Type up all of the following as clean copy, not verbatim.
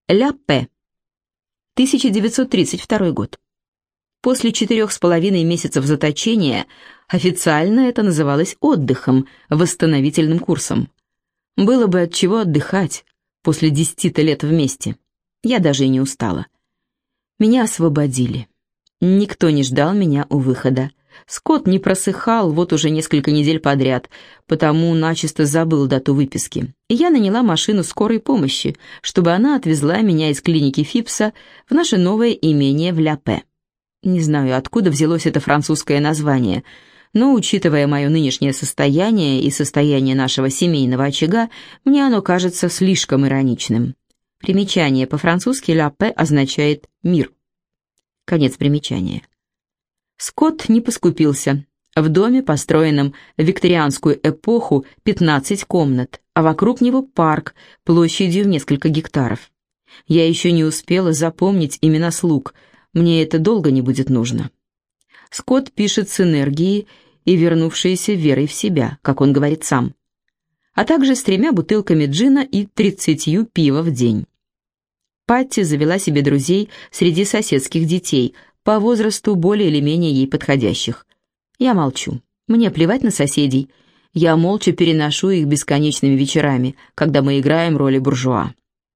Ля Пе. 1932 год. После 4,5 месяцев заточения официально это называлось отдыхом, восстановительным курсом. Было бы от чего отдыхать после 10 лет вместе. Я даже и не устала. Меня освободили. Никто не ждал меня у выхода. Скотт не просыхал вот уже несколько недель подряд, потому начисто забыл дату выписки. И я наняла машину скорой помощи, чтобы она отвезла меня из клиники Фипса в наше новое имение в Ля Пе. Не знаю, откуда взялось это французское название, но, учитывая мое нынешнее состояние и состояние нашего семейного очага, мне оно кажется слишком ироничным. Примечание: по-французски «Ля Пе» означает «мир». Конец примечания. Скотт не поскупился. В доме, построенном в викторианскую эпоху, 15 комнат, а вокруг него парк площадью в несколько гектаров. Я еще не успела запомнить имена слуг, мне это долго не будет нужно. Скотт пишет с энергией и вернувшейся верой в себя, как он говорит сам, а также с 3 бутылками джина и 30 пива в день. Патти завела себе друзей среди соседских детей, по возрасту более или менее ей подходящих. Я молчу. Мне плевать на соседей. Я молча переношу их бесконечными вечерами, когда мы играем роли буржуа.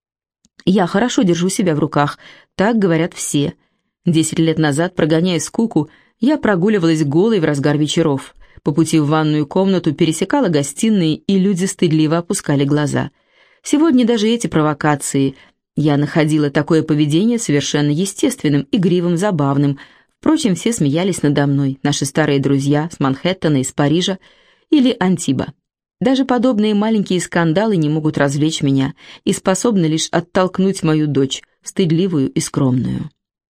Я хорошо держу себя в руках, так говорят все. 10 лет назад, прогоняя скуку, я прогуливалась голой в разгар вечеров. По пути в ванную комнату пересекала гостиные, и люди стыдливо опускали глаза. Сегодня даже эти провокации. Я находила такое поведение совершенно естественным, игривым, забавным. Впрочем, все смеялись надо мной, наши старые друзья с Манхэттена, из Парижа или Антиба. Даже подобные маленькие скандалы не могут развлечь меня и способны лишь оттолкнуть мою дочь, стыдливую и скромную.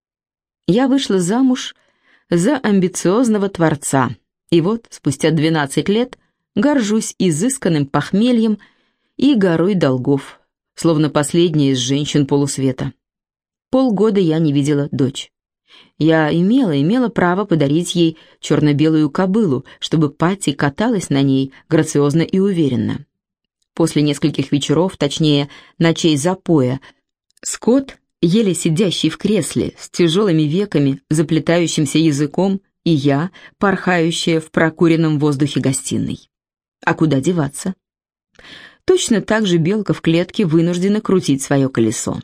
Я вышла замуж за амбициозного творца, и вот, спустя 12 лет, горжусь изысканным похмельем и горой долгов, словно последняя из женщин полусвета. Полгода я не видела дочь. Я имела право подарить ей черно-белую кобылу, чтобы Патти каталась на ней грациозно и уверенно. После нескольких вечеров, точнее, ночей запоя, Скотт, еле сидящий в кресле, с тяжелыми веками, заплетающимся языком, и я, порхающая в прокуренном воздухе гостиной. А куда деваться? Точно так же белка в клетке вынуждена крутить свое колесо.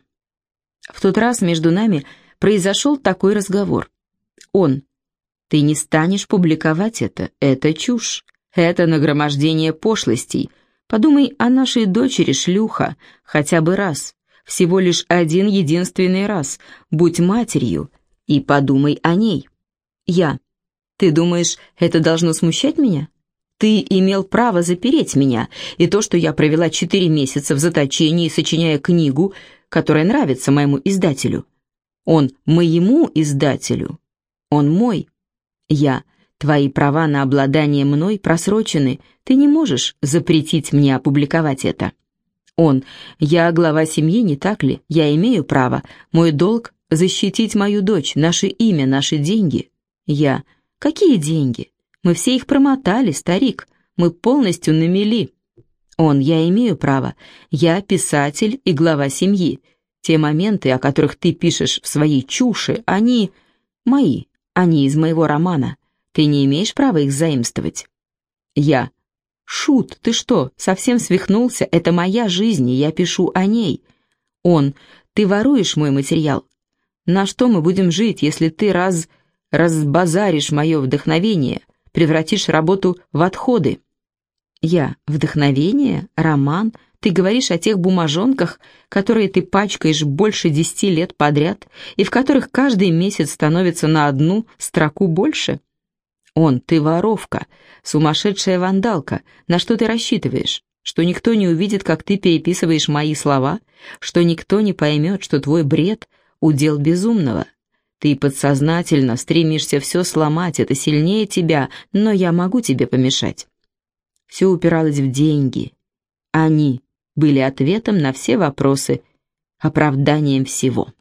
В тот раз между нами произошел такой разговор. Он: «Ты не станешь публиковать это чушь, это нагромождение пошлостей. Подумай о нашей дочери, шлюха, хотя бы раз, всего лишь один единственный раз, будь матерью и подумай о ней». Я: «Ты думаешь, это должно смущать меня? Ты имел право запереть меня, и то, что я провела 4 месяца в заточении, сочиняя книгу, которая нравится моему издателю. Он моему издателю. Он мой. Я: твои права на обладание мной просрочены, ты не можешь запретить мне опубликовать это. Он: я глава семьи, не так ли? Я имею право. Мой долг — защитить мою дочь, наше имя, наши деньги. Я: какие деньги? Мы все их промотали, старик. Мы полностью на мели. Он: я имею право. Я писатель и глава семьи. Те моменты, о которых ты пишешь в своей чуши, они мои, они из моего романа. Ты не имеешь права их заимствовать. Я: шут, ты что, совсем свихнулся? Это моя жизнь, и я пишу о ней. Он: ты воруешь мой материал. На что мы будем жить, если ты разбазаришь мое вдохновение, превратишь работу в отходы? Я: вдохновение? Роман? Ты говоришь о тех бумажонках, которые ты пачкаешь больше 10 лет подряд, и в которых каждый месяц становится на 1 строку больше? Он: ты воровка, сумасшедшая вандалка. На что ты рассчитываешь? Что никто не увидит, как ты переписываешь мои слова? Что никто не поймет, что твой бред — удел безумного? Ты подсознательно стремишься все сломать, это сильнее тебя, но я могу тебе помешать. Все упиралось в деньги. Они были ответом на все вопросы, оправданием всего.